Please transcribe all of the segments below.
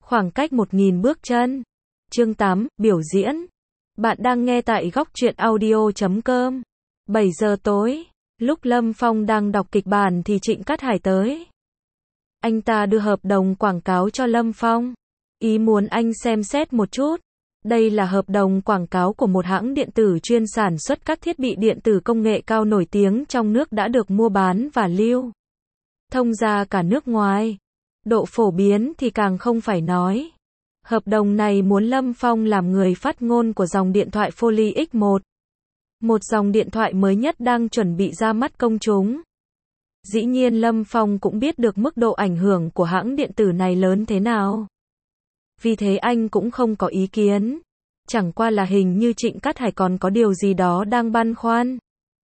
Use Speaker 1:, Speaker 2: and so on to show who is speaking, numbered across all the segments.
Speaker 1: Khoảng cách 1.000 bước chân. Chương 8, biểu diễn. Bạn đang nghe tại góc truyện audio.com. 7 giờ tối, lúc Lâm Phong đang đọc kịch bản thì Trịnh Cát Hải tới. Anh ta đưa hợp đồng quảng cáo cho Lâm Phong. Ý muốn anh xem xét một chút. Đây là hợp đồng quảng cáo của một hãng điện tử chuyên sản xuất các thiết bị điện tử công nghệ cao nổi tiếng trong nước đã được mua bán và lưu thông ra cả nước ngoài. Độ phổ biến thì càng không phải nói. Hợp đồng này muốn Lâm Phong làm người phát ngôn của dòng điện thoại Fold X1. Một dòng điện thoại mới nhất đang chuẩn bị ra mắt công chúng. Dĩ nhiên Lâm Phong cũng biết được mức độ ảnh hưởng của hãng điện tử này lớn thế nào. Vì thế anh cũng không có ý kiến. Chẳng qua là hình như Trịnh Cát Hải còn có điều gì đó đang băn khoăn.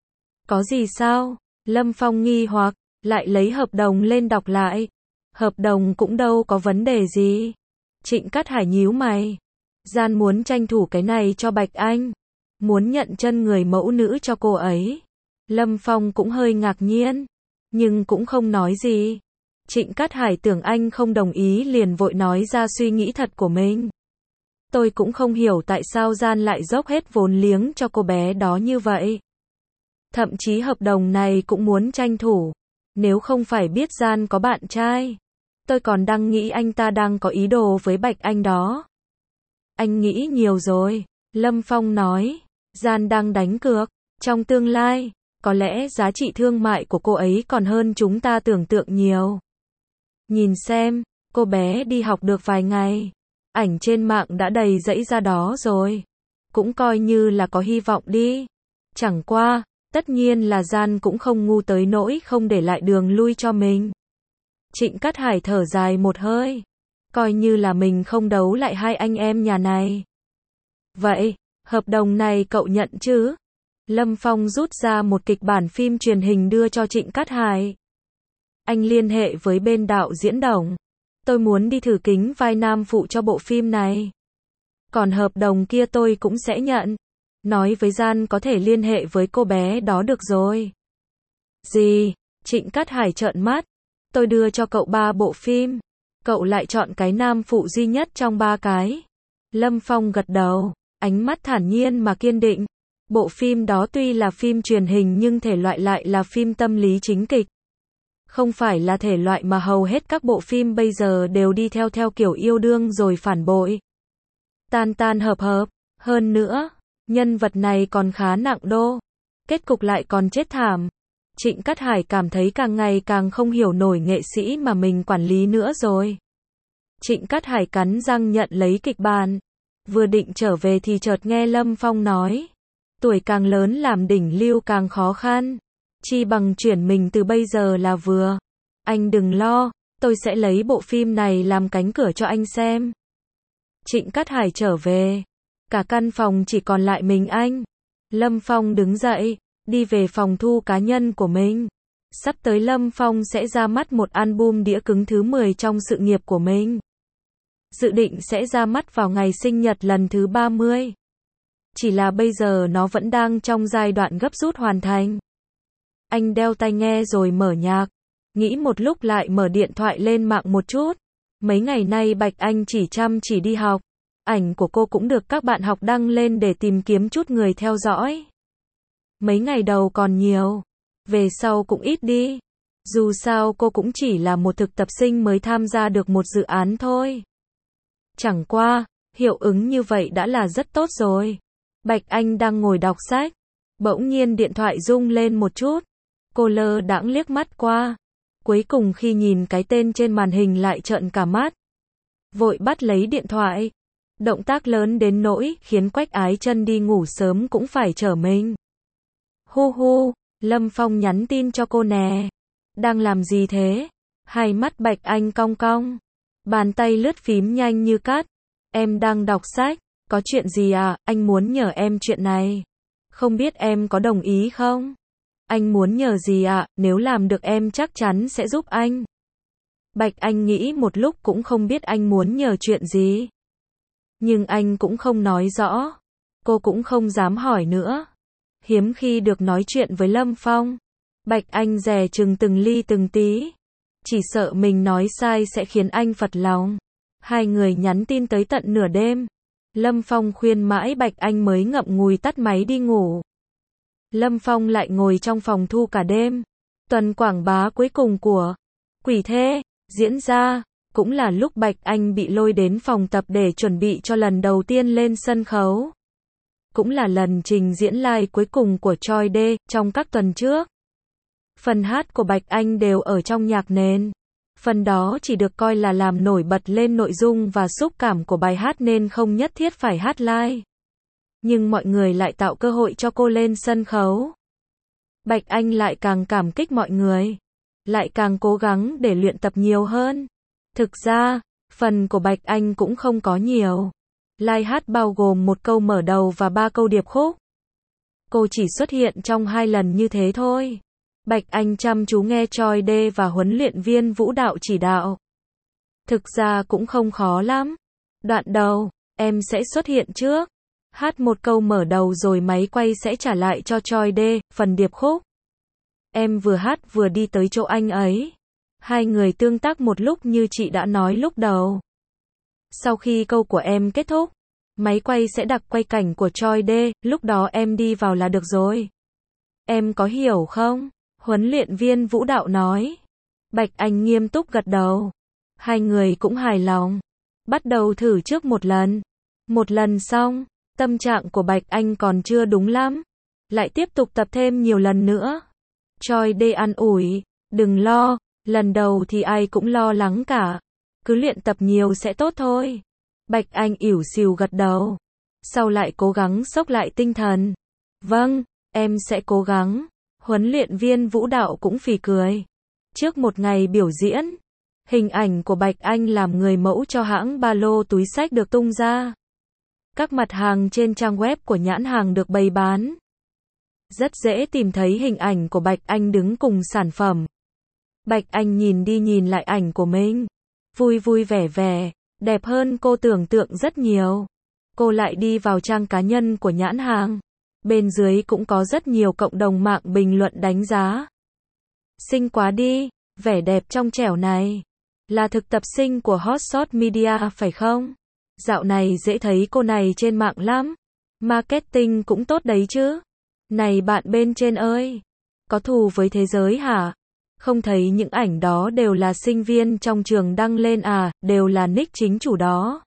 Speaker 1: Có gì sao? Lâm Phong nghi hoặc, lại lấy hợp đồng lên đọc lại. Hợp đồng cũng đâu có vấn đề gì. Trịnh Cát Hải nhíu mày. Gian muốn tranh thủ cái này cho Bạch Anh. Muốn nhận chân người mẫu nữ cho cô ấy. Lâm Phong cũng hơi ngạc nhiên. Nhưng cũng không nói gì. Trịnh Cát Hải tưởng anh không đồng ý liền vội nói ra suy nghĩ thật của mình. Tôi cũng không hiểu tại sao Gian lại dốc hết vốn liếng cho cô bé đó như vậy. Thậm chí hợp đồng này cũng muốn tranh thủ. Nếu không phải biết Gian có bạn trai, tôi còn đang nghĩ anh ta đang có ý đồ với Bạch Anh đó. Anh nghĩ nhiều rồi, Lâm Phong nói. Gian đang đánh cược. Trong tương lai, có lẽ giá trị thương mại của cô ấy còn hơn chúng ta tưởng tượng nhiều. Nhìn xem, cô bé đi học được vài ngày. Ảnh trên mạng đã đầy dẫy ra đó rồi. Cũng coi như là có hy vọng đi. Chẳng qua, tất nhiên là Gian cũng không ngu tới nỗi không để lại đường lui cho mình. Trịnh Cát Hải thở dài một hơi. Coi như là mình không đấu lại hai anh em nhà này. Vậy, hợp đồng này cậu nhận chứ? Lâm Phong rút ra một kịch bản phim truyền hình đưa cho Trịnh Cát Hải. Anh liên hệ với bên đạo diễn Đồng. Tôi muốn đi thử kính vai nam phụ cho bộ phim này. Còn hợp đồng kia tôi cũng sẽ nhận. Nói với Gian có thể liên hệ với cô bé đó được rồi. Gì? Trịnh Cát Hải trợn mắt. Tôi đưa cho cậu 3 bộ phim. Cậu lại chọn cái nam phụ duy nhất trong 3 cái. Lâm Phong gật đầu, ánh mắt thản nhiên mà kiên định. Bộ phim đó tuy là phim truyền hình nhưng thể loại lại là phim tâm lý chính kịch. Không phải là thể loại mà hầu hết các bộ phim bây giờ đều đi theo kiểu yêu đương rồi phản bội. Tan tan hợp hợp. Hơn nữa, nhân vật này còn khá nặng đô. Kết cục lại còn chết thảm. Trịnh Cát Hải cảm thấy càng ngày càng không hiểu nổi nghệ sĩ mà mình quản lý nữa rồi. Trịnh Cát Hải cắn răng nhận lấy kịch bản. Vừa định trở về thì chợt nghe Lâm Phong nói. Tuổi càng lớn làm đỉnh lưu càng khó khăn. Chi bằng chuyển mình từ bây giờ là vừa. Anh đừng lo, tôi sẽ lấy bộ phim này làm cánh cửa cho anh xem. Trịnh Cát Hải trở về. Cả căn phòng chỉ còn lại mình anh. Lâm Phong đứng dậy, đi về phòng thu cá nhân của mình. Sắp tới Lâm Phong sẽ ra mắt một album đĩa cứng thứ 10 trong sự nghiệp của mình. Dự định sẽ ra mắt vào ngày sinh nhật lần thứ 30. Chỉ là bây giờ nó vẫn đang trong giai đoạn gấp rút hoàn thành. Anh đeo tai nghe rồi mở nhạc. Nghĩ một lúc lại mở điện thoại lên mạng một chút. Mấy ngày nay Bạch Anh chỉ chăm chỉ đi học. Ảnh của cô cũng được các bạn học đăng lên để tìm kiếm chút người theo dõi. Mấy ngày đầu còn nhiều. Về sau cũng ít đi. Dù sao cô cũng chỉ là một thực tập sinh mới tham gia được một dự án thôi. Chẳng qua, hiệu ứng như vậy đã là rất tốt rồi. Bạch Anh đang ngồi đọc sách. Bỗng nhiên điện thoại rung lên một chút. Cô lơ đãng liếc mắt qua. Cuối cùng khi nhìn cái tên trên màn hình lại trợn cả mắt. Vội bắt lấy điện thoại. Động tác lớn đến nỗi khiến Quách Ái Chân đi ngủ sớm cũng phải trở mình. Hu hu, Lâm Phong nhắn tin cho cô nè. Đang làm gì thế? Hai mắt Bạch Anh cong cong. Bàn tay lướt phím nhanh như cát. Em đang đọc sách. Có chuyện gì à? Anh muốn nhờ em chuyện này. Không biết em có đồng ý không? Anh muốn nhờ gì ạ? Nếu làm được em chắc chắn sẽ giúp anh. Bạch Anh nghĩ một lúc cũng không biết anh muốn nhờ chuyện gì. Nhưng anh cũng không nói rõ. Cô cũng không dám hỏi nữa. Hiếm khi được nói chuyện với Lâm Phong. Bạch Anh dè chừng từng ly từng tí. Chỉ sợ mình nói sai sẽ khiến anh phật lòng. Hai người nhắn tin tới tận nửa đêm. Lâm Phong khuyên mãi Bạch Anh mới ngậm ngùi tắt máy đi ngủ. Lâm Phong lại ngồi trong phòng thu cả đêm. Tuần quảng bá cuối cùng của Quỷ Thê diễn ra, cũng là lúc Bạch Anh bị lôi đến phòng tập để chuẩn bị cho lần đầu tiên lên sân khấu. Cũng là lần trình diễn live cuối cùng của Choi Dae trong các tuần trước. Phần hát của Bạch Anh đều ở trong nhạc nền. Phần đó chỉ được coi là làm nổi bật lên nội dung và xúc cảm của bài hát nên không nhất thiết phải hát live. Nhưng mọi người lại tạo cơ hội cho cô lên sân khấu. Bạch Anh lại càng cảm kích mọi người, lại càng cố gắng để luyện tập nhiều hơn. Thực ra, phần của Bạch Anh cũng không có nhiều. Live hát bao gồm một câu mở đầu và 3 câu điệp khúc. Cô chỉ xuất hiện trong 2 lần như thế thôi. Bạch Anh chăm chú nghe Choi Dae và huấn luyện viên vũ đạo chỉ đạo. Thực ra cũng không khó lắm. Đoạn đầu, em sẽ xuất hiện trước. Hát một câu mở đầu rồi máy quay sẽ trả lại cho Choi Dae, phần điệp khúc. Em vừa hát vừa đi tới chỗ anh ấy. Hai người tương tác một lúc như chị đã nói lúc đầu. Sau khi câu của em kết thúc, máy quay sẽ đặt quay cảnh của Choi Dae, lúc đó em đi vào là được rồi. Em có hiểu không? Huấn luyện viên vũ đạo nói. Bạch Anh nghiêm túc gật đầu. Hai người cũng hài lòng. Bắt đầu thử trước một lần. Một lần xong, tâm trạng của Bạch Anh còn chưa đúng lắm. Lại tiếp tục tập thêm nhiều lần nữa. Choi Dae an ủi, đừng lo, lần đầu thì ai cũng lo lắng cả. Cứ luyện tập nhiều sẽ tốt thôi. Bạch Anh ỉu xìu gật đầu. Sau lại cố gắng xốc lại tinh thần. Vâng, em sẽ cố gắng. Huấn luyện viên vũ đạo cũng phì cười. Trước một ngày biểu diễn, hình ảnh của Bạch Anh làm người mẫu cho hãng ba lô túi xách được tung ra. Các mặt hàng trên trang web của nhãn hàng được bày bán. Rất dễ tìm thấy hình ảnh của Bạch Anh đứng cùng sản phẩm. Bạch Anh nhìn đi nhìn lại ảnh của mình. Vui vui vẻ vẻ, đẹp hơn cô tưởng tượng rất nhiều. Cô lại đi vào trang cá nhân của nhãn hàng. Bên dưới cũng có rất nhiều cộng đồng mạng bình luận đánh giá. Xinh quá đi, vẻ đẹp trong trẻo này. Là thực tập sinh của Hot Shot Media phải không? Dạo này dễ thấy cô này trên mạng lắm. Marketing cũng tốt đấy chứ. Này bạn bên trên ơi, có thù với thế giới hả? Không thấy những ảnh đó đều là sinh viên trong trường đăng lên à, đều là nick chính chủ đó.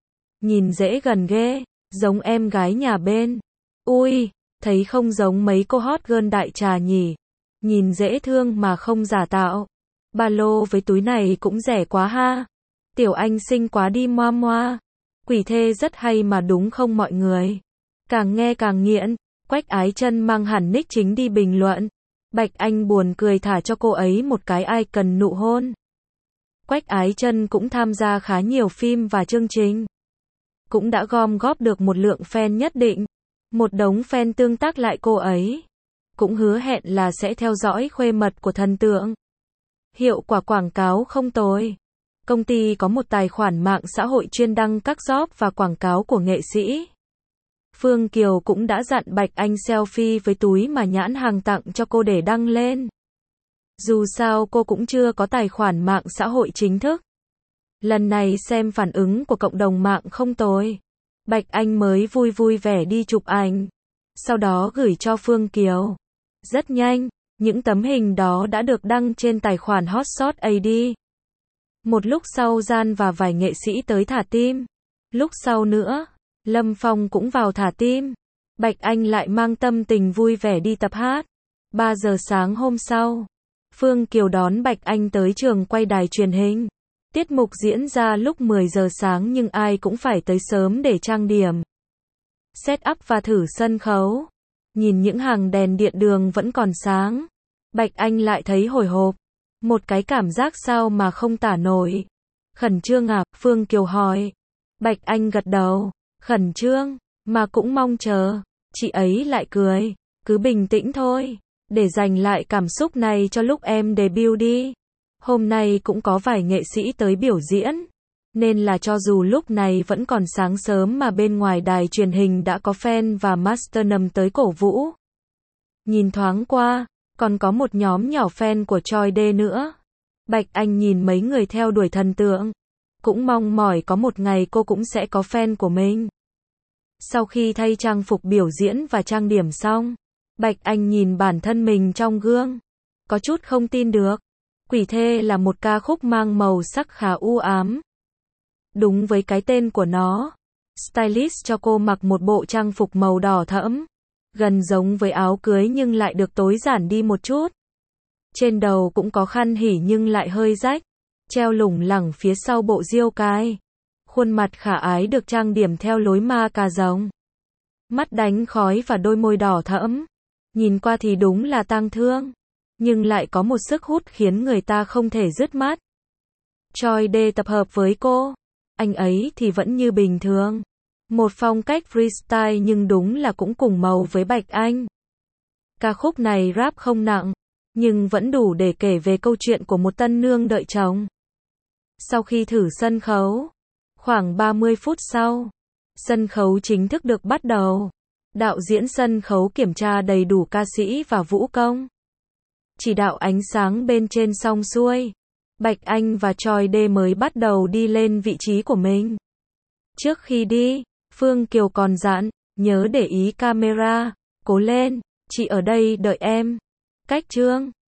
Speaker 1: Nhìn dễ gần ghê, giống em gái nhà bên. Ui, thấy không giống mấy cô hot girl đại trà nhỉ. Nhìn dễ thương mà không giả tạo. Ba lô với túi này cũng rẻ quá ha. Tiểu Anh xinh quá đi moa moa. Quỷ Thê rất hay mà đúng không mọi người? Càng nghe càng nghiện. Quách Ái Chân mang hẳn nick chính đi bình luận. Bạch Anh buồn cười thả cho cô ấy một cái icon nụ hôn. Quách Ái Chân cũng tham gia khá nhiều phim và chương trình. Cũng đã gom góp được một lượng fan nhất định. Một đống fan tương tác lại cô ấy. Cũng hứa hẹn là sẽ theo dõi khuê mật của thần tượng. Hiệu quả quảng cáo không tồi. Công ty có một tài khoản mạng xã hội chuyên đăng các job và quảng cáo của nghệ sĩ. Phương Kiều cũng đã dặn Bạch Anh selfie với túi mà nhãn hàng tặng cho cô để đăng lên. Dù sao cô cũng chưa có tài khoản mạng xã hội chính thức. Lần này xem phản ứng của cộng đồng mạng không tồi. Bạch Anh mới vui vui vẻ đi chụp ảnh. Sau đó gửi cho Phương Kiều. Rất nhanh, những tấm hình đó đã được đăng trên tài khoản Hotshot AD. Một lúc sau Gian và vài nghệ sĩ tới thả tim. Lúc sau nữa, Lâm Phong cũng vào thả tim. Bạch Anh lại mang tâm tình vui vẻ đi tập hát. 3 giờ sáng hôm sau, Phương Kiều đón Bạch Anh tới trường quay đài truyền hình. Tiết mục diễn ra lúc 10 giờ sáng nhưng ai cũng phải tới sớm để trang điểm, set up và thử sân khấu. Nhìn những hàng đèn điện đường vẫn còn sáng, Bạch Anh lại thấy hồi hộp. Một cái cảm giác sao mà không tả nổi. Khẩn trương à? Phương Kiều hỏi. Bạch Anh gật đầu. Khẩn trương, mà cũng mong chờ. Chị ấy lại cười. Cứ bình tĩnh thôi. Để dành lại cảm xúc này cho lúc em debut đi. Hôm nay cũng có vài nghệ sĩ tới biểu diễn. Nên là cho dù lúc này vẫn còn sáng sớm mà bên ngoài đài truyền hình đã có fan và master nầm tới cổ vũ. Nhìn thoáng qua, còn có một nhóm nhỏ fan của Choi Dae nữa. Bạch Anh nhìn mấy người theo đuổi thần tượng. cũng mong mỏi có một ngày cô cũng sẽ có fan của mình. Sau khi thay trang phục biểu diễn và trang điểm xong, Bạch Anh nhìn bản thân mình trong gương, có chút không tin được. Quỷ thê là một ca khúc mang màu sắc khá u ám. Đúng với cái tên của nó, stylist cho cô mặc một bộ trang phục màu đỏ thẫm, gần giống với áo cưới nhưng lại được tối giản đi một chút. Trên đầu cũng có khăn hỉ nhưng lại hơi rách, treo lủng lẳng phía sau bộ diêu cài. Khuôn mặt khả ái được trang điểm theo lối ma cà rồng. Mắt đánh khói và đôi môi đỏ thẫm. Nhìn qua thì đúng là tang thương, nhưng lại có một sức hút khiến người ta không thể dứt mắt. Choi Dae tập hợp với cô, anh ấy thì vẫn như bình thường. Một phong cách freestyle nhưng đúng là cũng cùng màu với Bạch Anh. Ca khúc này rap không nặng, nhưng vẫn đủ để kể về câu chuyện của một tân nương đợi chồng. Sau khi thử sân khấu, khoảng 30 phút sau, sân khấu chính thức được bắt đầu. Đạo diễn sân khấu kiểm tra đầy đủ ca sĩ và vũ công. Chỉ đạo ánh sáng bên trên xong xuôi, Bạch Anh và Choi Dae mới bắt đầu đi lên vị trí của mình. Trước khi đi, Phương Kiều còn dặn, nhớ để ý camera, cố lên, chị ở đây đợi em. Cách chương